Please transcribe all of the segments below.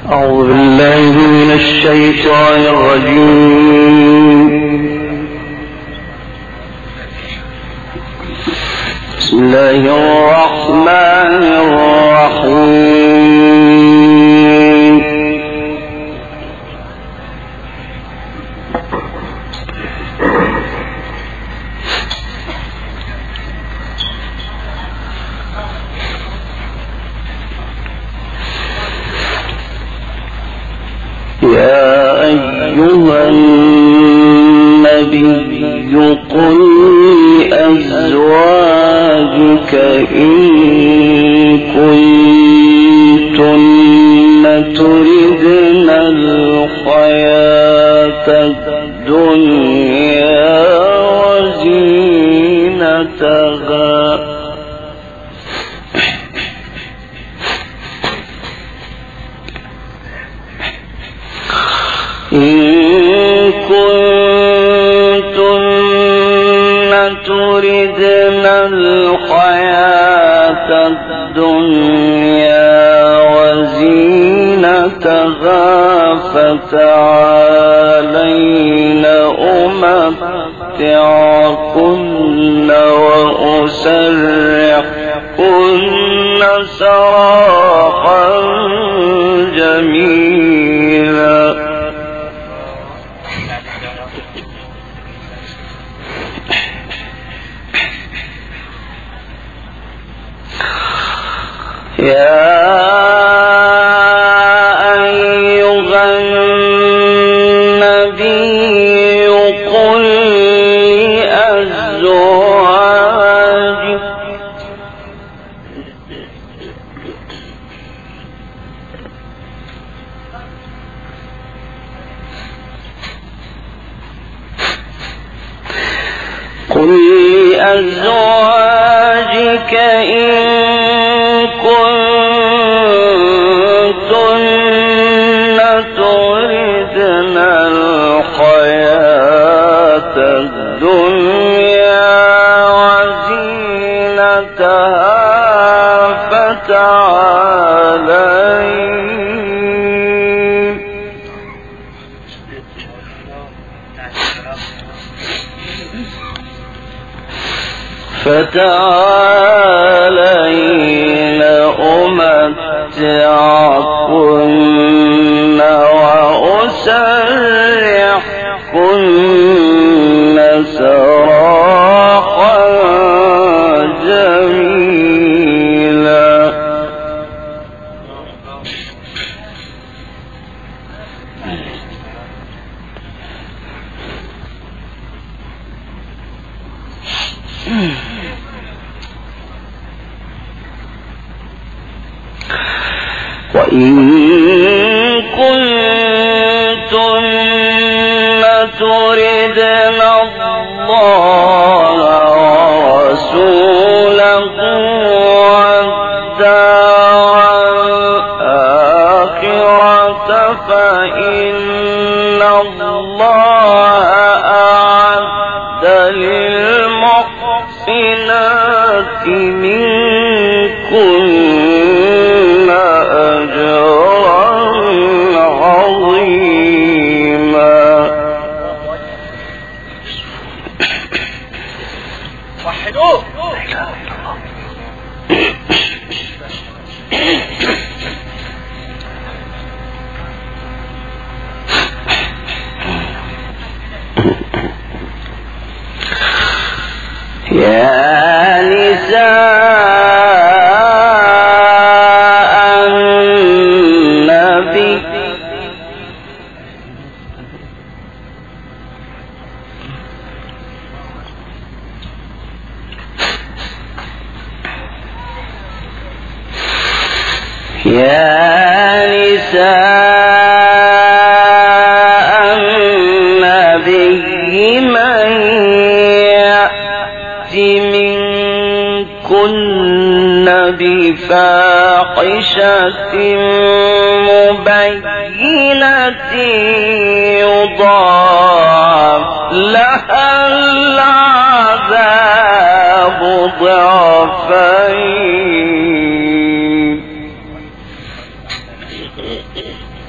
أعوذ بالله من الشيطان الرجيم. بسم الله الرحمن الرحيم. يا أيها النبي قل لأزواجك إن كنتن تردن الحياة الدنيا وزينتها إن كنتن تردن الحياة الدنيا وزينتها فتعالين أمتعكن وأسرحكن سراحا جميلا. يا أيها النبي قل لأزواجك إن كنتن تردن الحياة الدنيا وزينتها فتعالين أمتعكن وأسرحكن سراحا جميلا. وإن كنتن تردن الله ورسوله والدار الآخرة فإن الله أعد للمحسنات منكن يا نساء النبي من يأتي منكن بفاحشة مبينة يضاعف لها العذاب ضعفين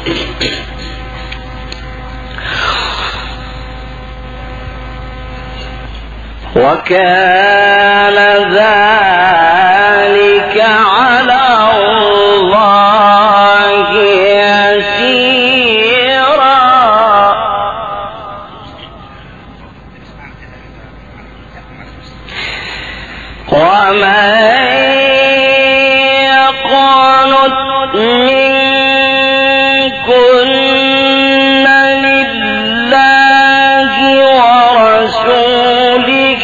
وكان ذلك على الله يسيرا ومن يقنت منكن لله ورسوله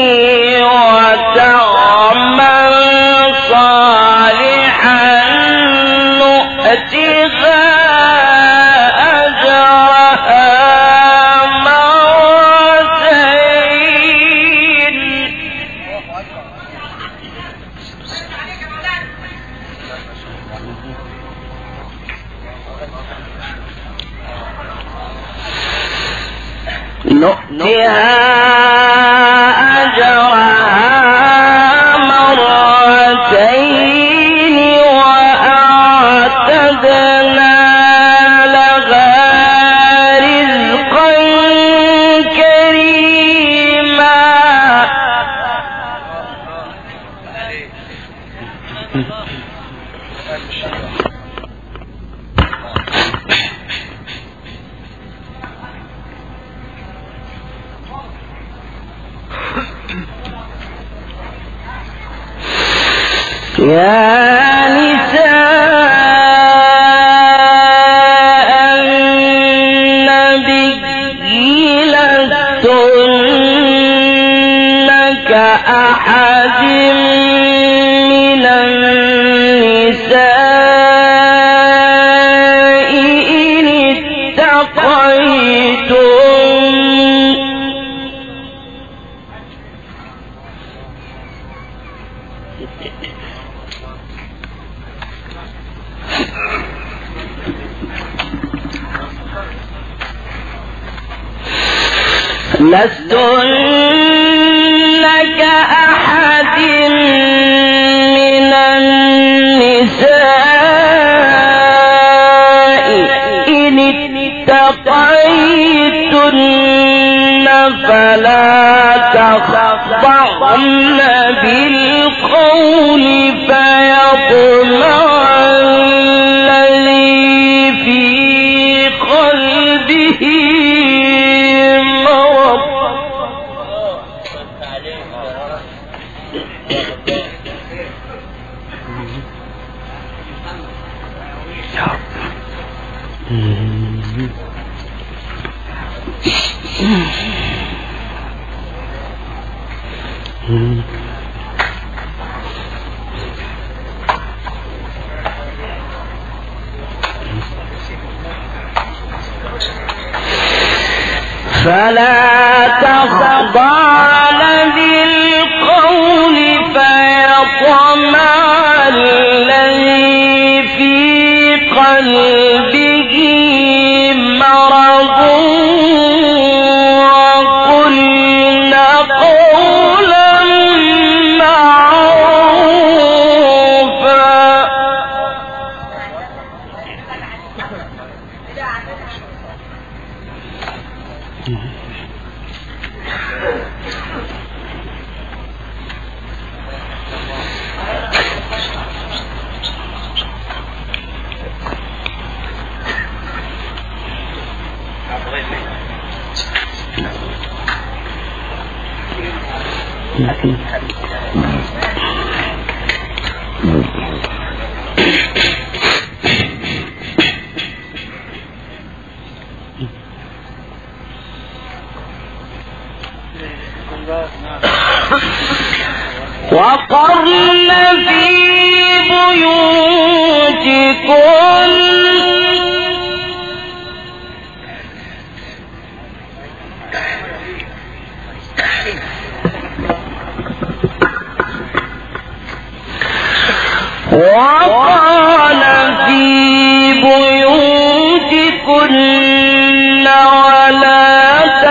وتعمل صالحا نؤتها أجرها مرتين نؤتها أجرها مرتين وأعتدنا لها رزقا كريما يا نساء النبي لستن كأحد من النساء إن اتقيتم لستن كأحد من النساء إن اتقيتن فلا تخضعن بالقول فيطمع الذي في قلبه فلا تخضعن بالقول فيطمع الذي في قلبه مرض وقلن قولا معروفا وقرن في بيوتكن وقال في بيوتكن ولا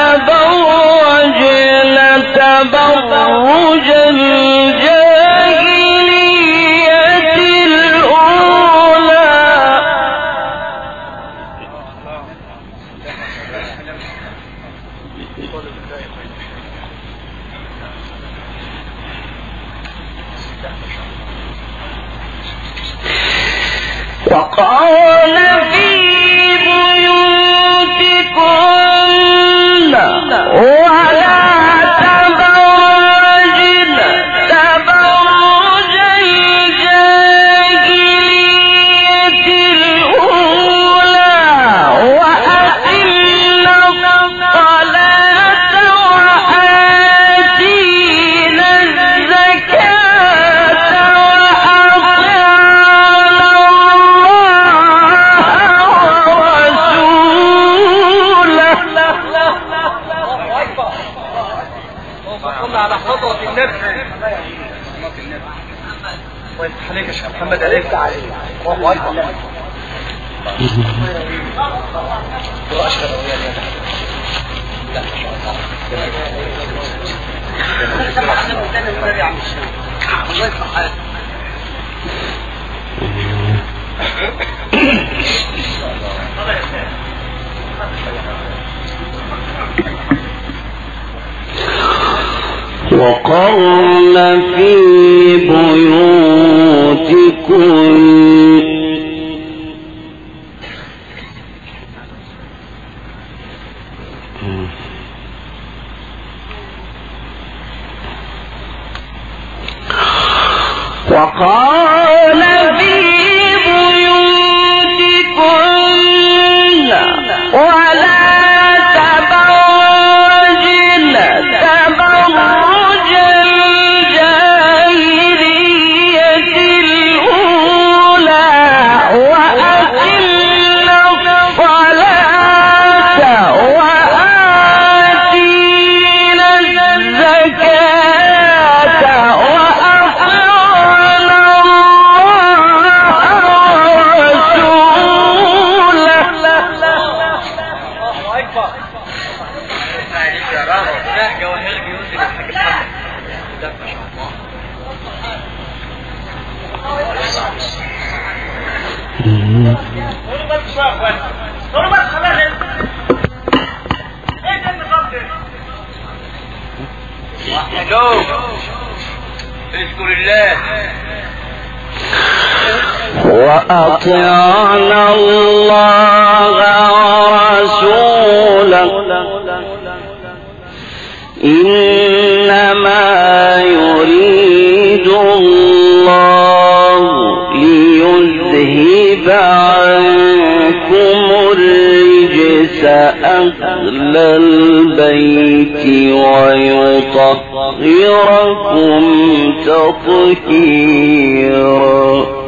تبرجن تبرج الجاهلية الأولى وقرن في بيوتكن ولا تبرجن تبرج الجاهلية الأولى وأقمنا الصلاة وآتينا الزكاة وأطعنا وأطعنا الله ورسوله إنما يريد الله ليذهب عنكم الرجس أهل البيت ويطهركم تطهيرا.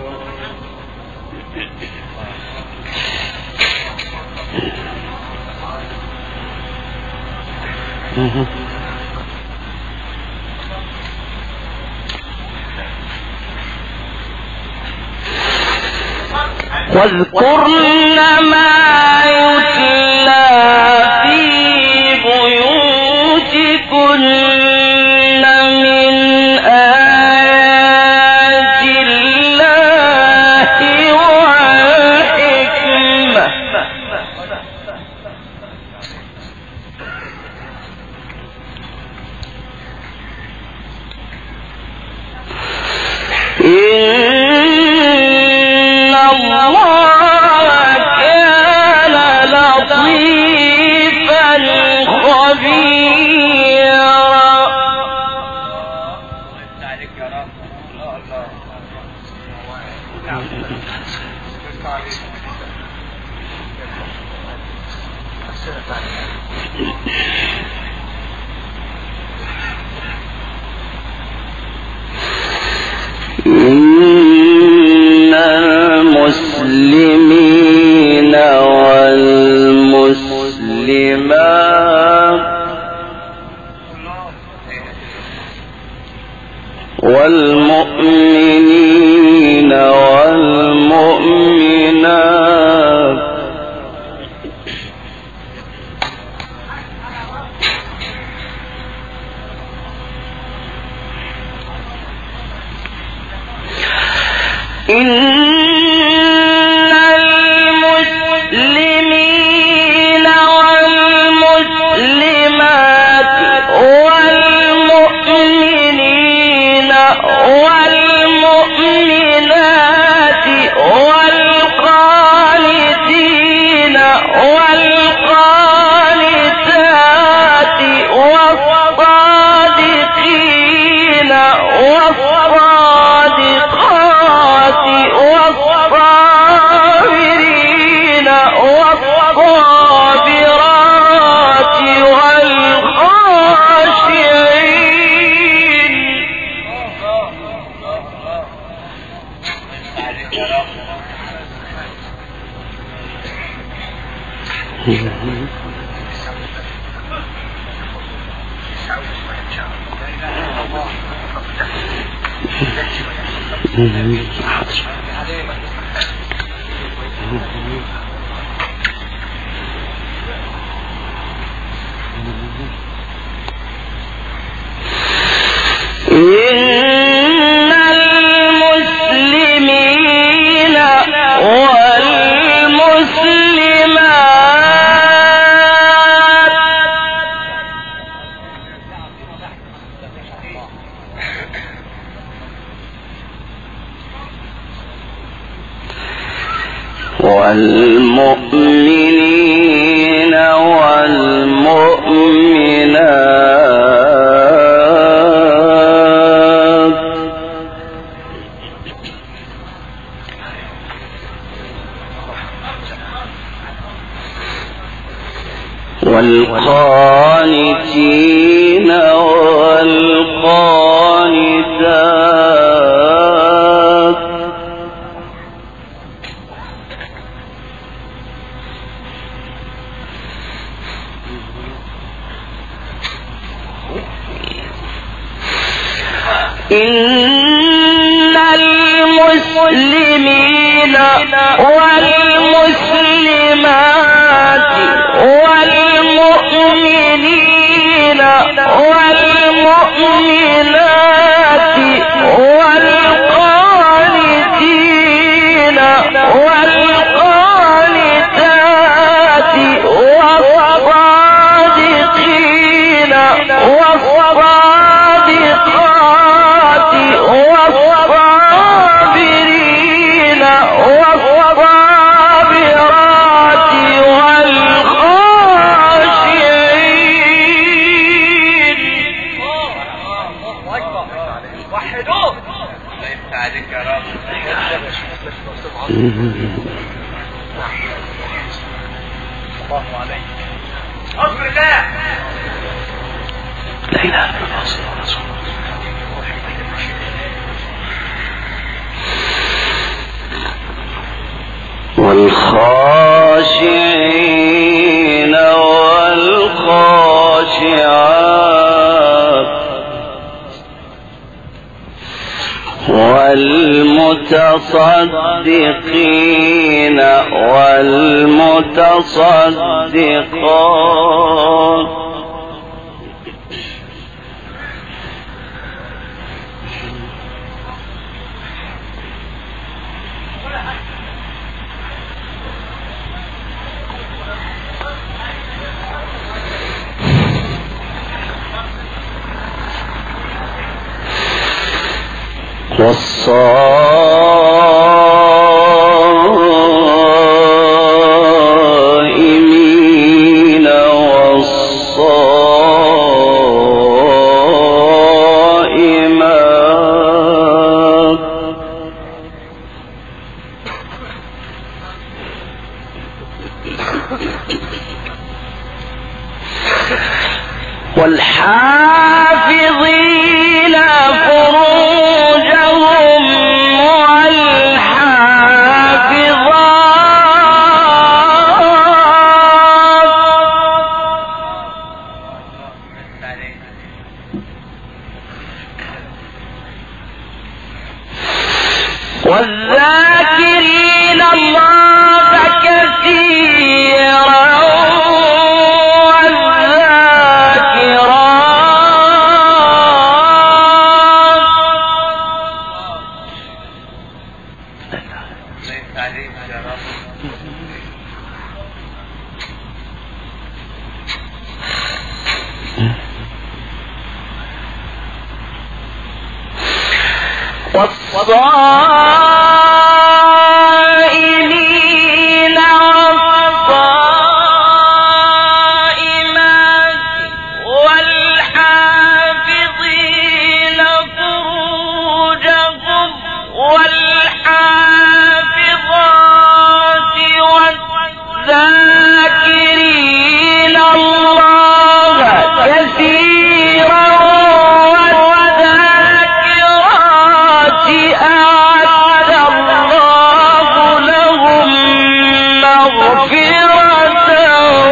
واذكرن ما يتلى في بيوتكن من آيات الله والحكمة إن الله كان لطيفا خبيرا. إن المسلمين والمسلمات والمؤمنين والمؤمنات والمؤمنين والمؤمنات والقانتين والقانتات إن المسلمين والمسلمات والمؤمنين والمؤمنات والقانتين والقانتات والصادقين والصادقات والصابرين والصابرات والخاشعين. وحدوه الله يفتح عليك يا رب. الله عليك. أصبر الله. لا إله إلا الله صلى الله عليه وسلم. والخاشعين والخاشعات والمتصدقين والمتصدقات والصائمين والصائمات والحافظين فروجهم والذاكرين الله كثيرا والصائمين والصائمات والحافظين فروجهم والحافظات والذاكرين الله كثيرا أعد الله لهم مغفرة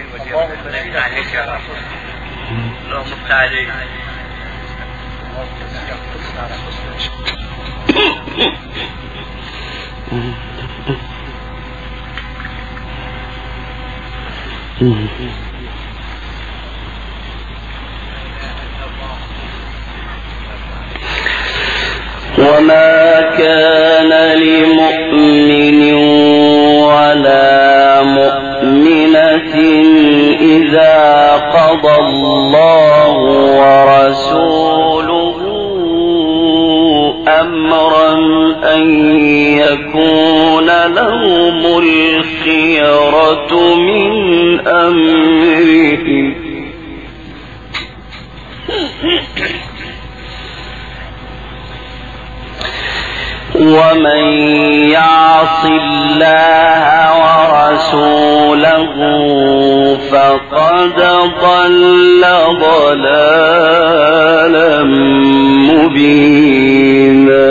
عليك يا رب. اللهم افتح عليك. وما كان لمؤمن ولا مؤمنة إذا قضى الله ورسوله أمرا أن يكون لهم الخيرة من أمرهم ومن يعص الله ورسوله فقد ضل ضلالا مبينا.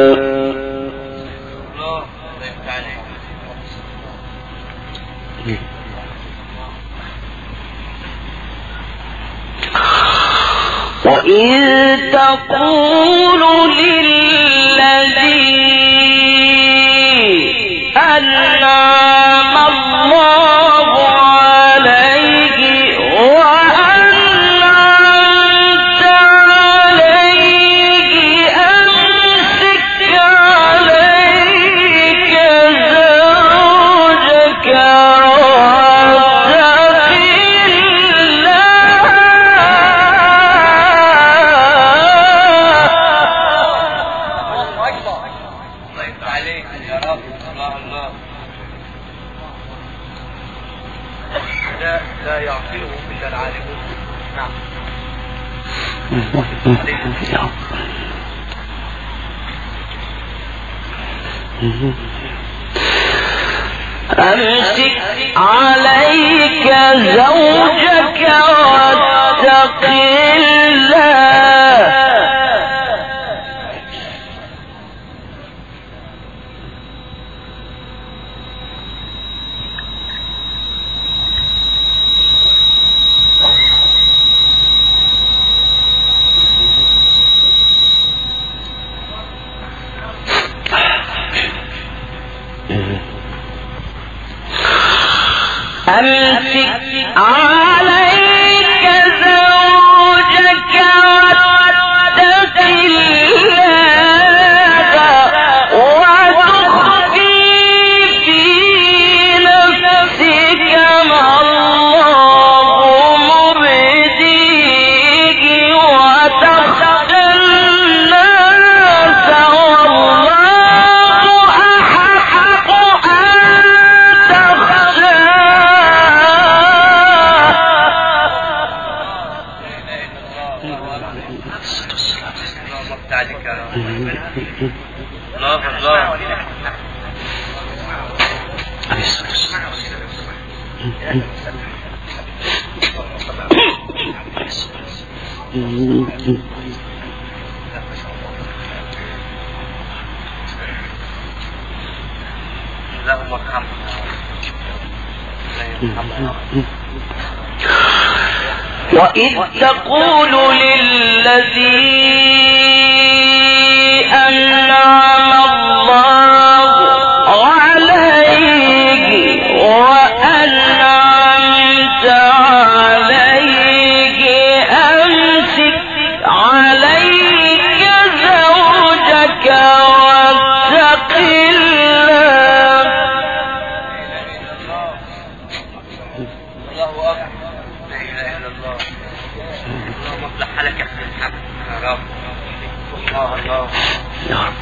وإذ تقول للذي أنعم الله عليه وأنعمت عليه أمسك عليك زوجك لا يعقله إلا العالمون. نعم. أمسك عليك زوجك واتق الله أمسك عليك زوجك واتق الله وتخفي في نفسك ما الله مبديه وتخشى الناس والله أحق أن تخشاه. وإذ تقول للذي أنعم الله عليه وأنعمت عليه أمسك عليك زوجك واتق الله. الله أكبر. لا إله إلا الله. اللهم اصلح حالك يا محمد يا رب. الله الله يا رب.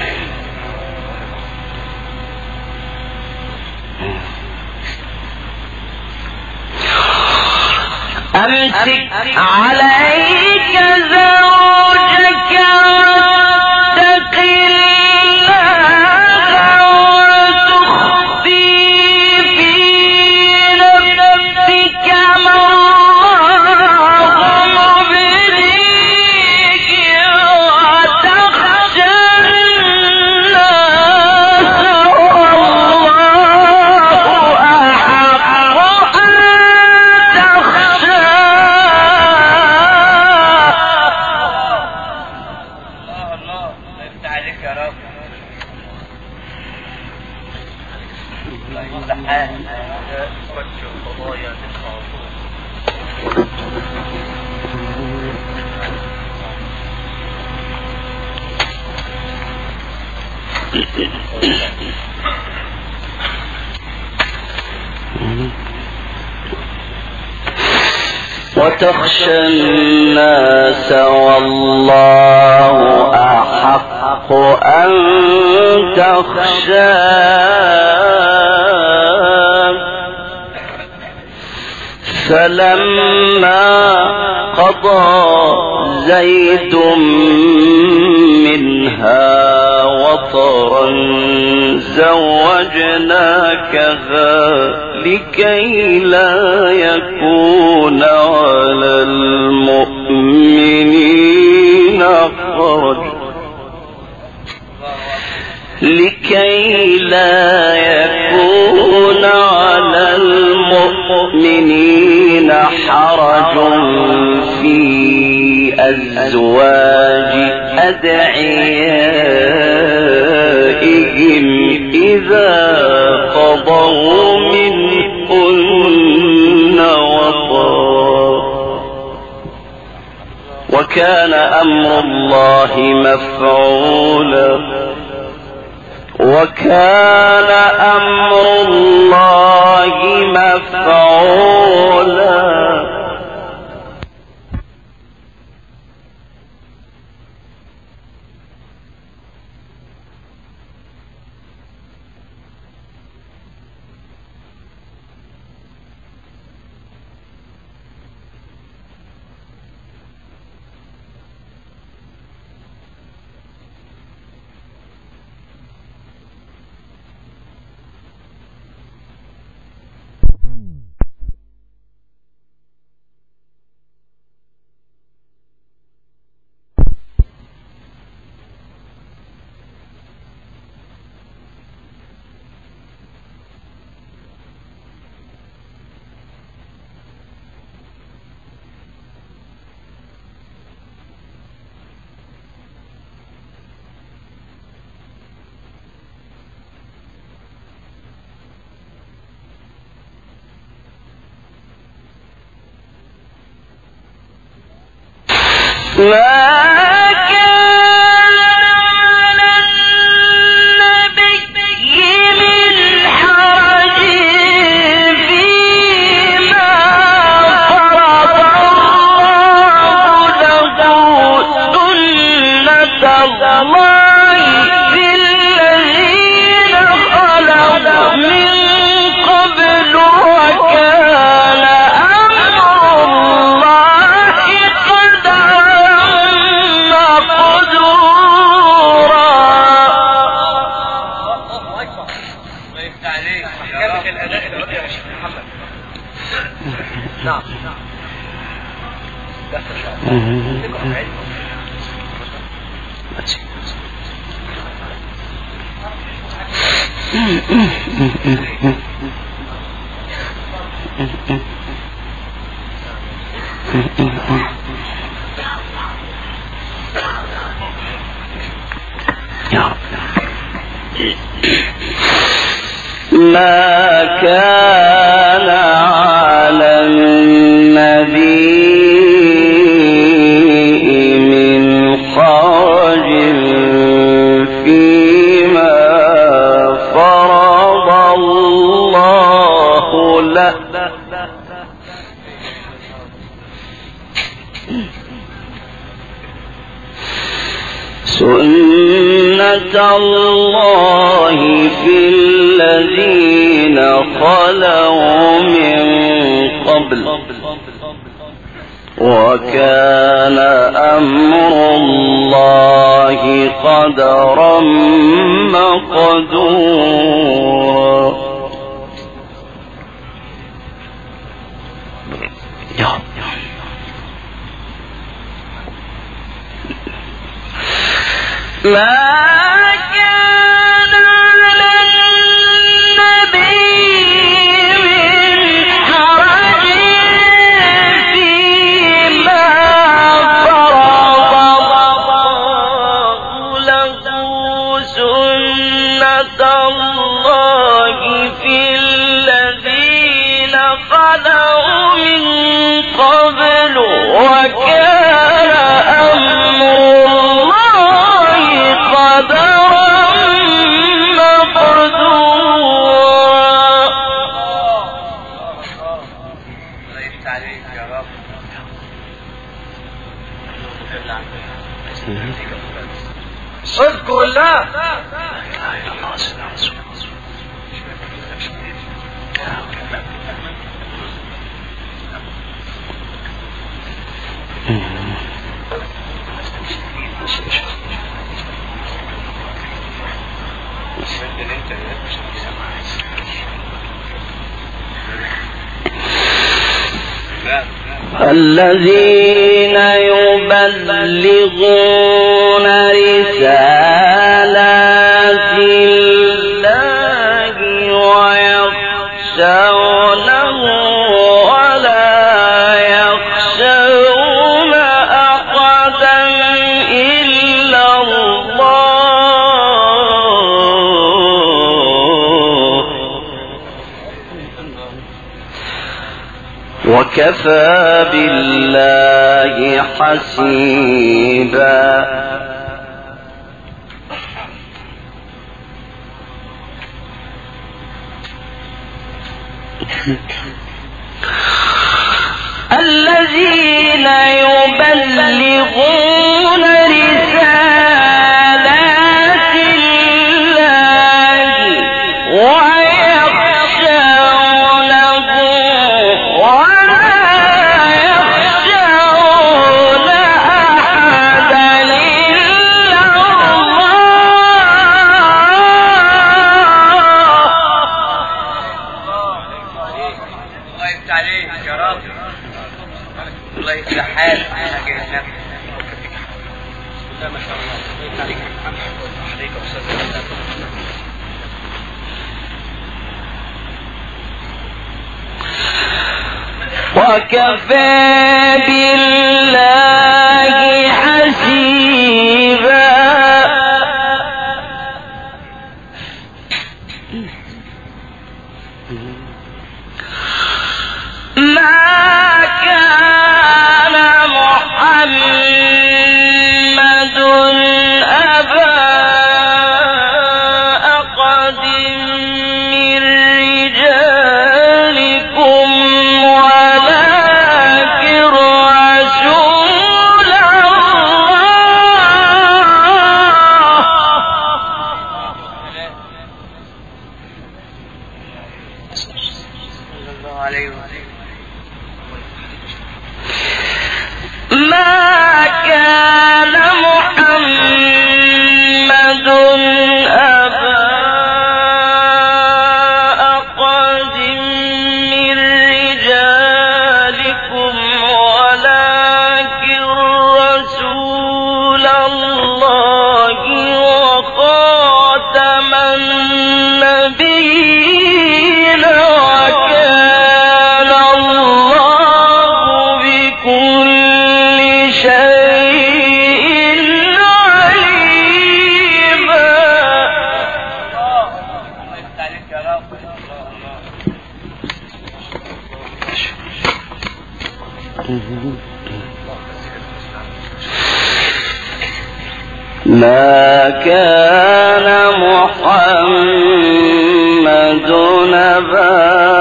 أمسك عليك زوجك واتق الله وتخفي في نفسك ما الله مبديه وتخشى الناس والله أحق أن وتخشى الناس والله أحق أن تخشاه فلما قضى زيد منها وطرا زوجناكها لكي لا يكون على المؤمنين حرج في أزواج أدعيائهم إذا قضوا منهن وطرا وكان أمر الله مفعولا وكان أمر الله مفعولا. ما كان على النبي من حرج فيما فرض الله له سنة الله في الذين خلوا من قبل وكان أمر الله قدرا مقدورا. ما كان على النبي من حرج فيما فرض الله له سنة الله في الذين خلوا من قبل وكان أمر الله قدرا اذكر الله. الذين يبلغون رسالات الله ويخشونه ولا يخشون أحدا إلا الله وكفى بالله حسيبا. الذين يبلغون رسالات الله ويخشونه ولا يخشون أحدا إلا الله يفتح عليك يا رب. الله يفتح حالك. ما شاء الله. الله يفتح عليك يا محمد. عليك يا استاذ. وكفى بالله حسيبا. ما كان محمد أبا أحد من رجالكم ولكن رسول الله عليه وسلم. ما كان محمد أبا أحد من رجالكم ولكن رسول الله وخاتم النبيين وكان الله بكل شيء عليما. الله يفتح عليك يا رب. ما كان محمد أبا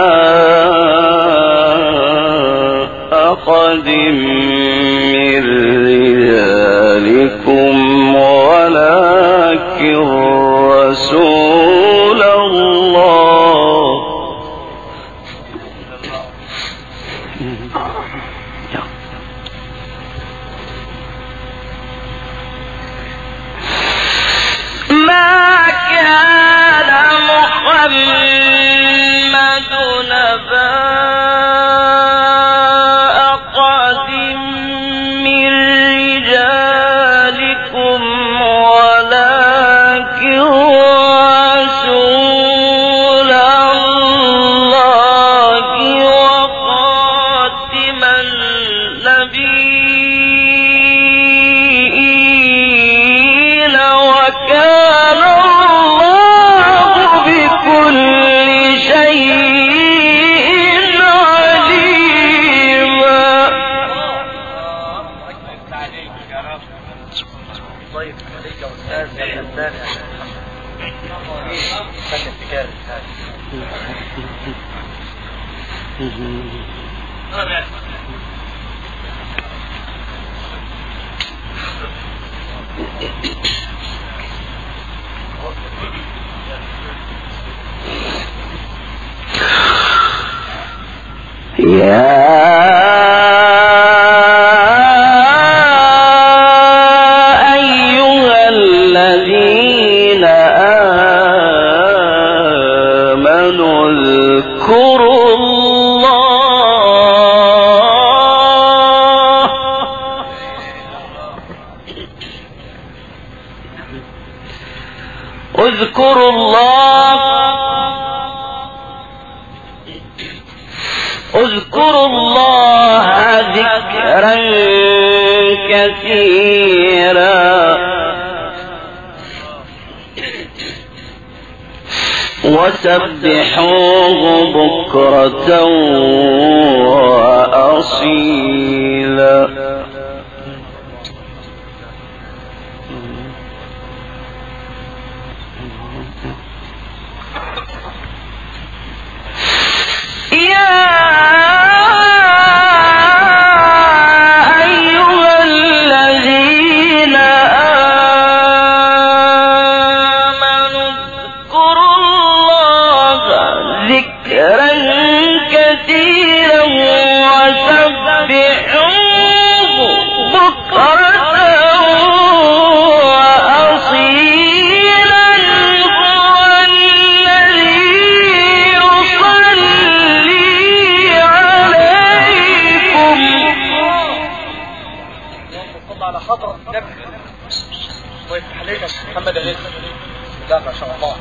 أحد من رجالكم ولكن رسول الله ما كان محمد أبا أحد من رجالكم ولكن رسول الله وخاتم النبيين وكان الله بكل اذكروا الله ذكرا كثيرا وسبحوه بكرة وأصيلا. محمد عليه لا ما شاء الله.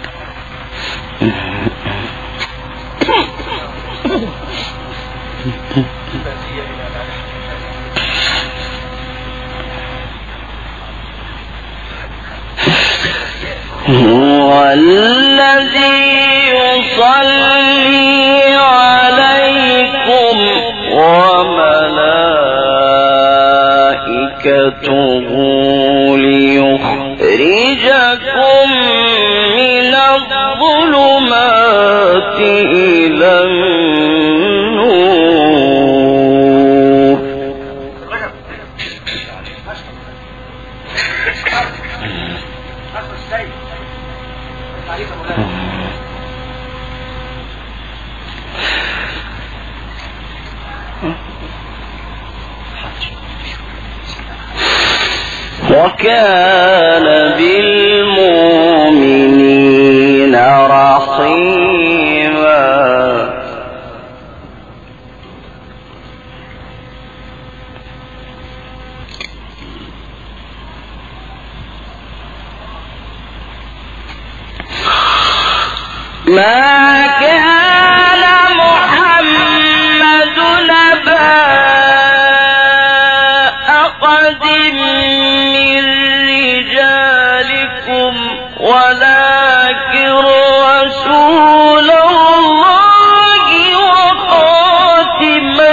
هو الذي يصلي عليكم وملائكته ليخرجكم من الظلمات إلى النور. وكان بالمؤمنين رحيما. ما كان محمد نبا أحد من رجالكم ولكن رسول الله وخاتم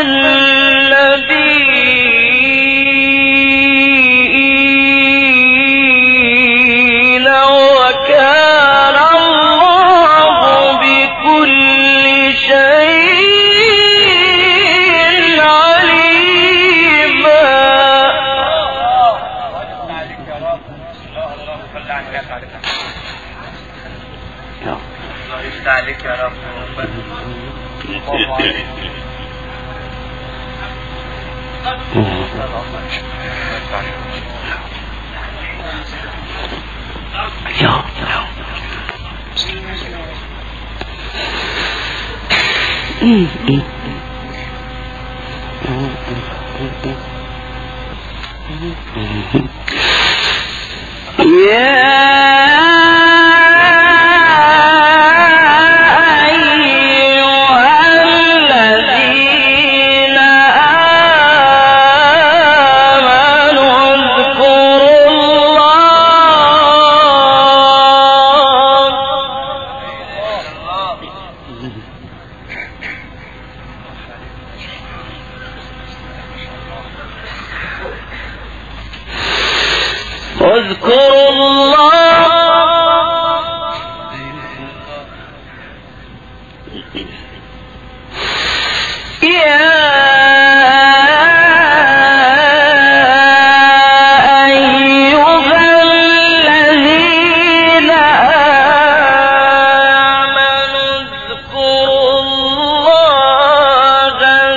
النبيين وكان الله بكل شيء عليما. الله يفتح عليك يا رب. اذكروا الله يا أيها الذين آمنوا اذكروا الله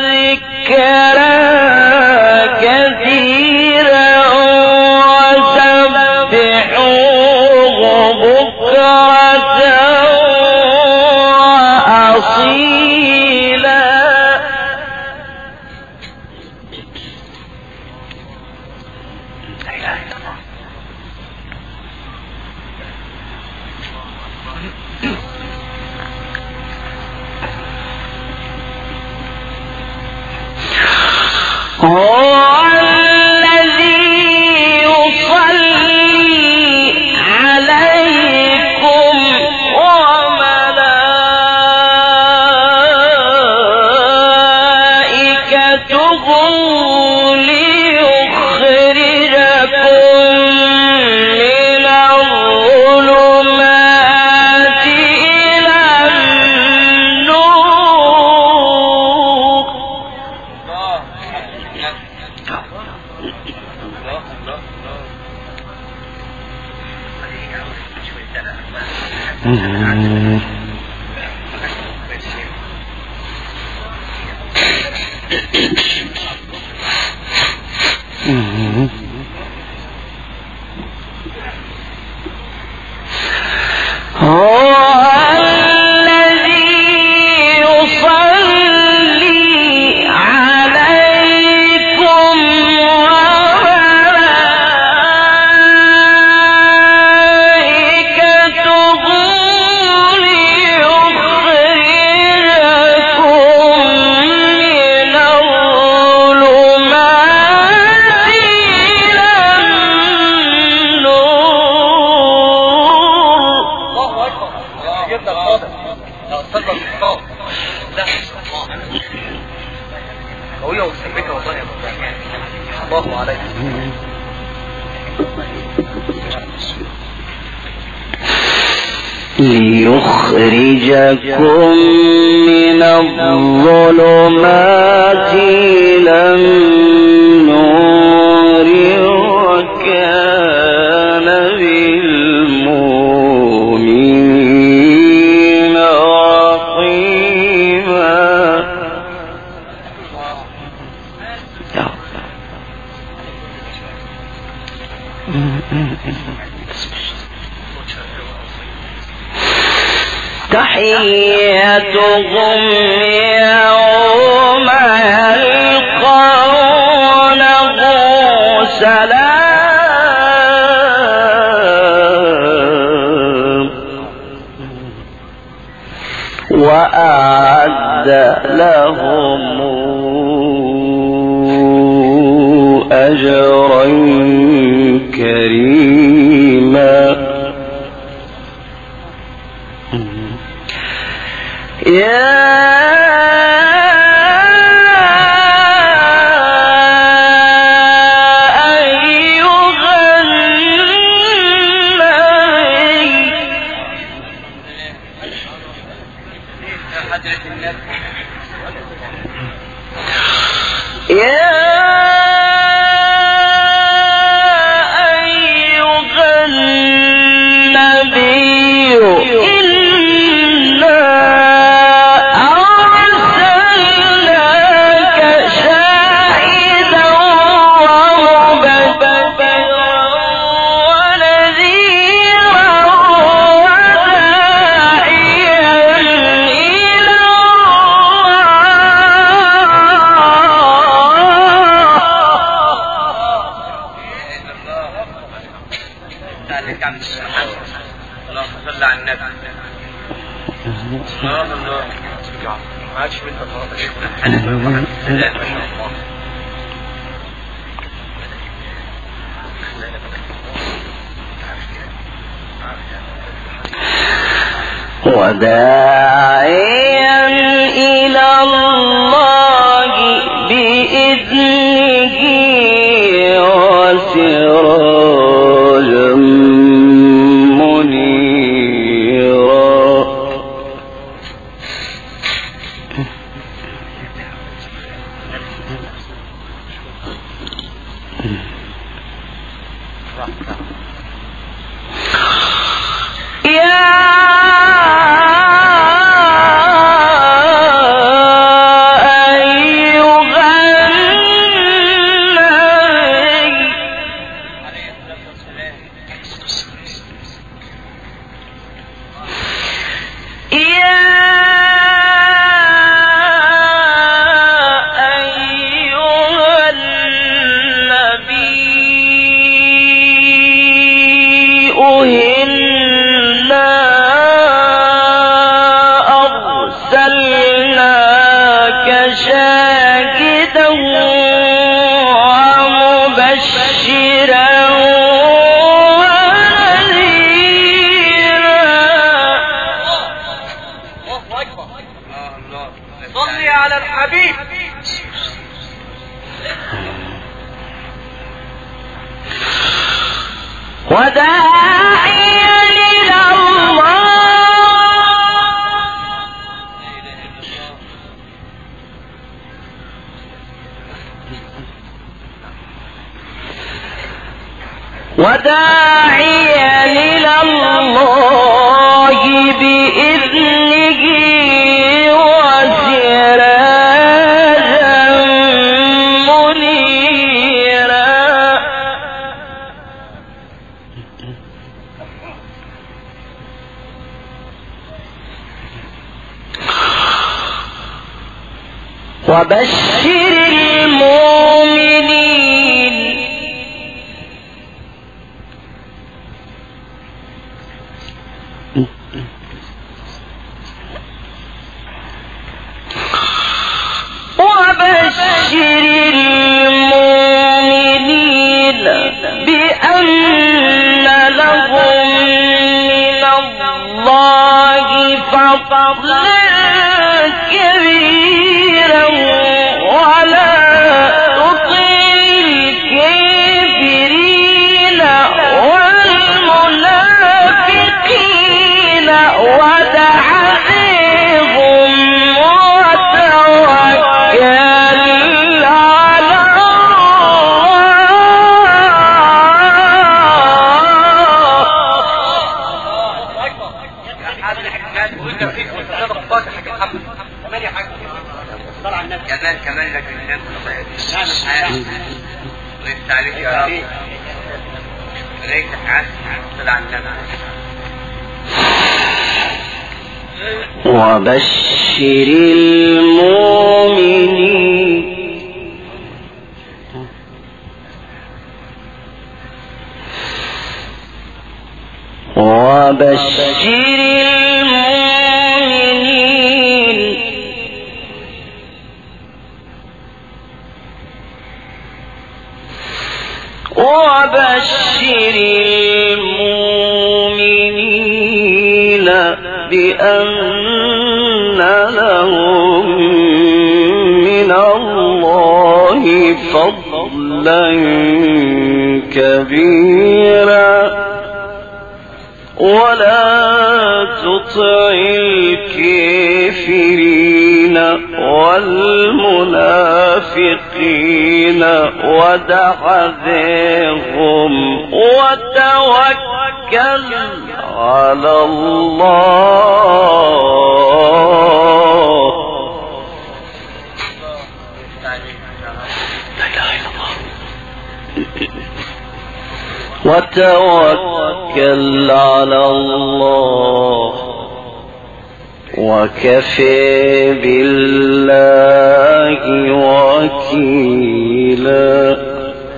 ليخرجكم من الظلمات إلى النور وكان بالمؤمنين رحيما. تحيتهم يوم يلقونه سلام وأعد لهم أجرا كريما. وداعيا إلى الله بإذنه وسراجا منيرا. صلي على الحبيب. وداعيا إلى الله وداعيا إلى الله بإذنه وسراجا منيرا. وبشر المؤمنين بأن لهم من الله فضلا كبيرا ولا تطع الكافرين والمنافقين ودع عليهم وتوكل على كمان لك الناس ويفتح عليك يا رب ليك عسى طلع النبي. وبشر المؤمنين بأن لهم من الله فضلا كبيرا ولا تطع الكافرين والمنافقين ودع ذاهم وتوكل على الله. وتوكل على الله وكفى بالله وكيلا.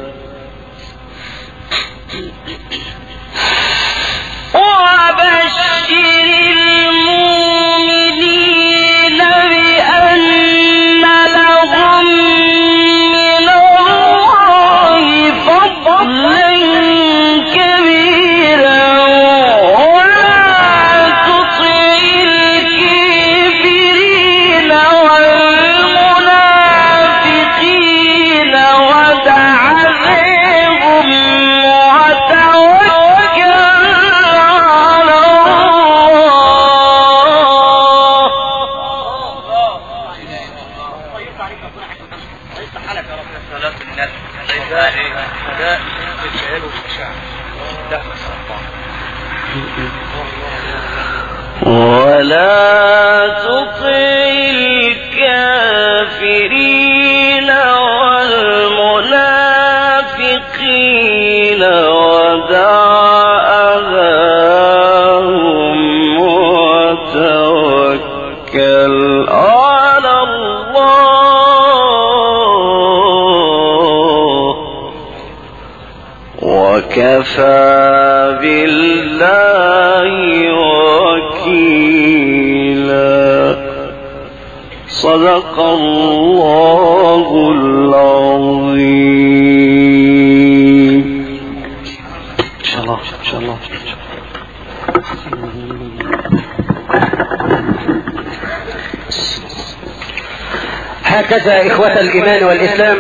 ولا تطع الكافرين والمنافقين ودع أذاهم وتوكل على الله وكفى بالله وكيلا. صدق الله العظيم. إن شاء الله إن شاء الله. هكذا إخوة الإيمان والإسلام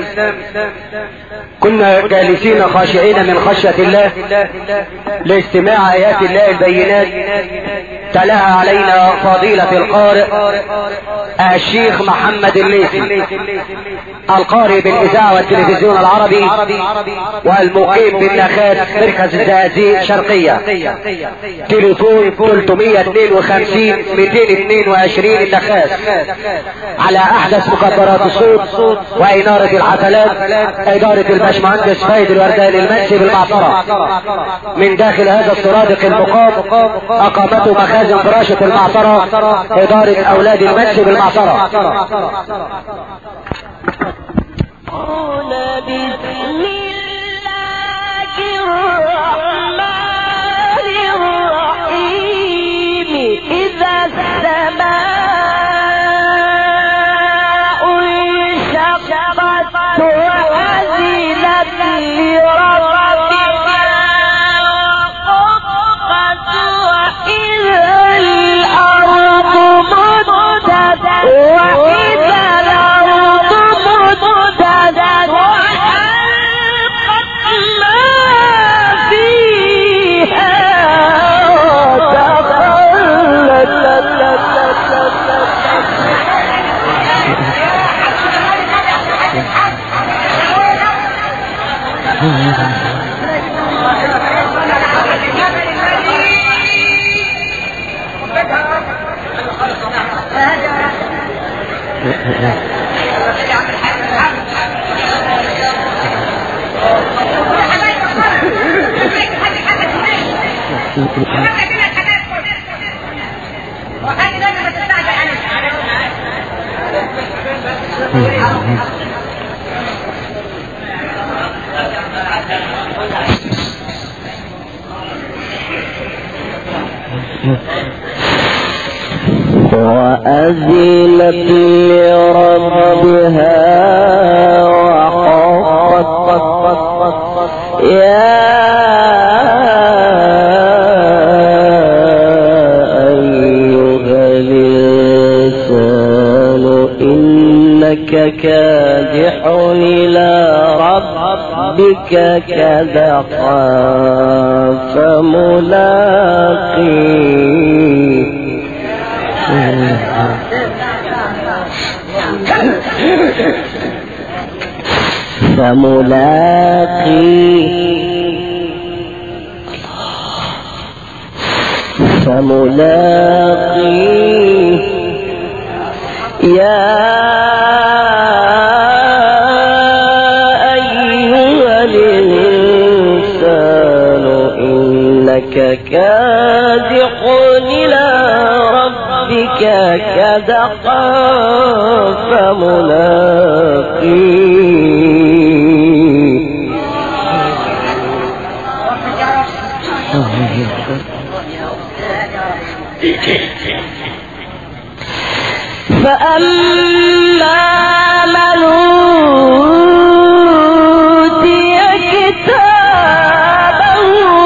كنا جالسين خاشعين من خشية الله لاستماع آيات الله البينات تلاها علينا فضيلة القارئ الشيخ محمد الليثي، القارئ بالإذاعة والتلفزيون العربي والمقيم بالنخات مركز الزقازيق شرقية. تليفون 352 222 النخات. على أحدث مكبرات الصوت وإنارة الحفلات إدارة الباشمهندس فايد الورداني المنسي بالمعصرة. من داخل هذا السرادق المقام أقامته مخازن فراشة المعصرة إدارة أولاد المنسي بالمعصرة. بسم الله الرحمن الرحيم. إذا السماء انشقت وأذنت لربها وحقت وإذا الأرض مدت وإذا الأرض مدت وألقت ما فيها وأذنت لربها وحقت يا أيها الإنسان إنك كادح إلى ربك كدحا فملاقيه فملاقيه يا أيها الإنسان إنك كادح إلى ربك كدحا فملاقيه فأما من أوتي كتابه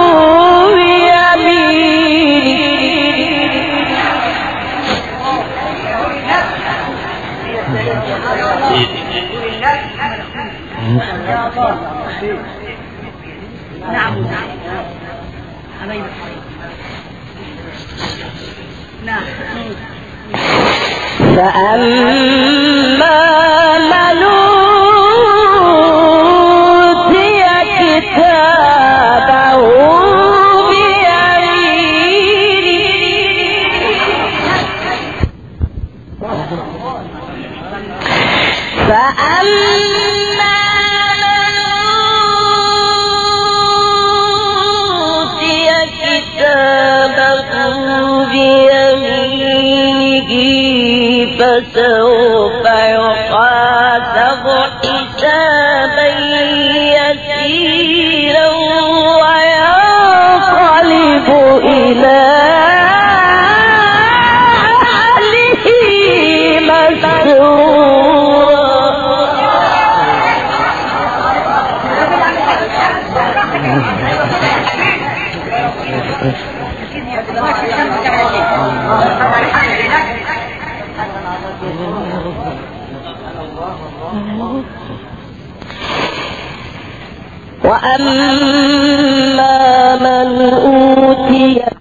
بيمينه فأما من أوتي كتابه بيمينه فأما من أوتي كتابه بيمينه فسوف يحاسب حسابا يسيرا وينقلب إلى أهله وأما من أوتي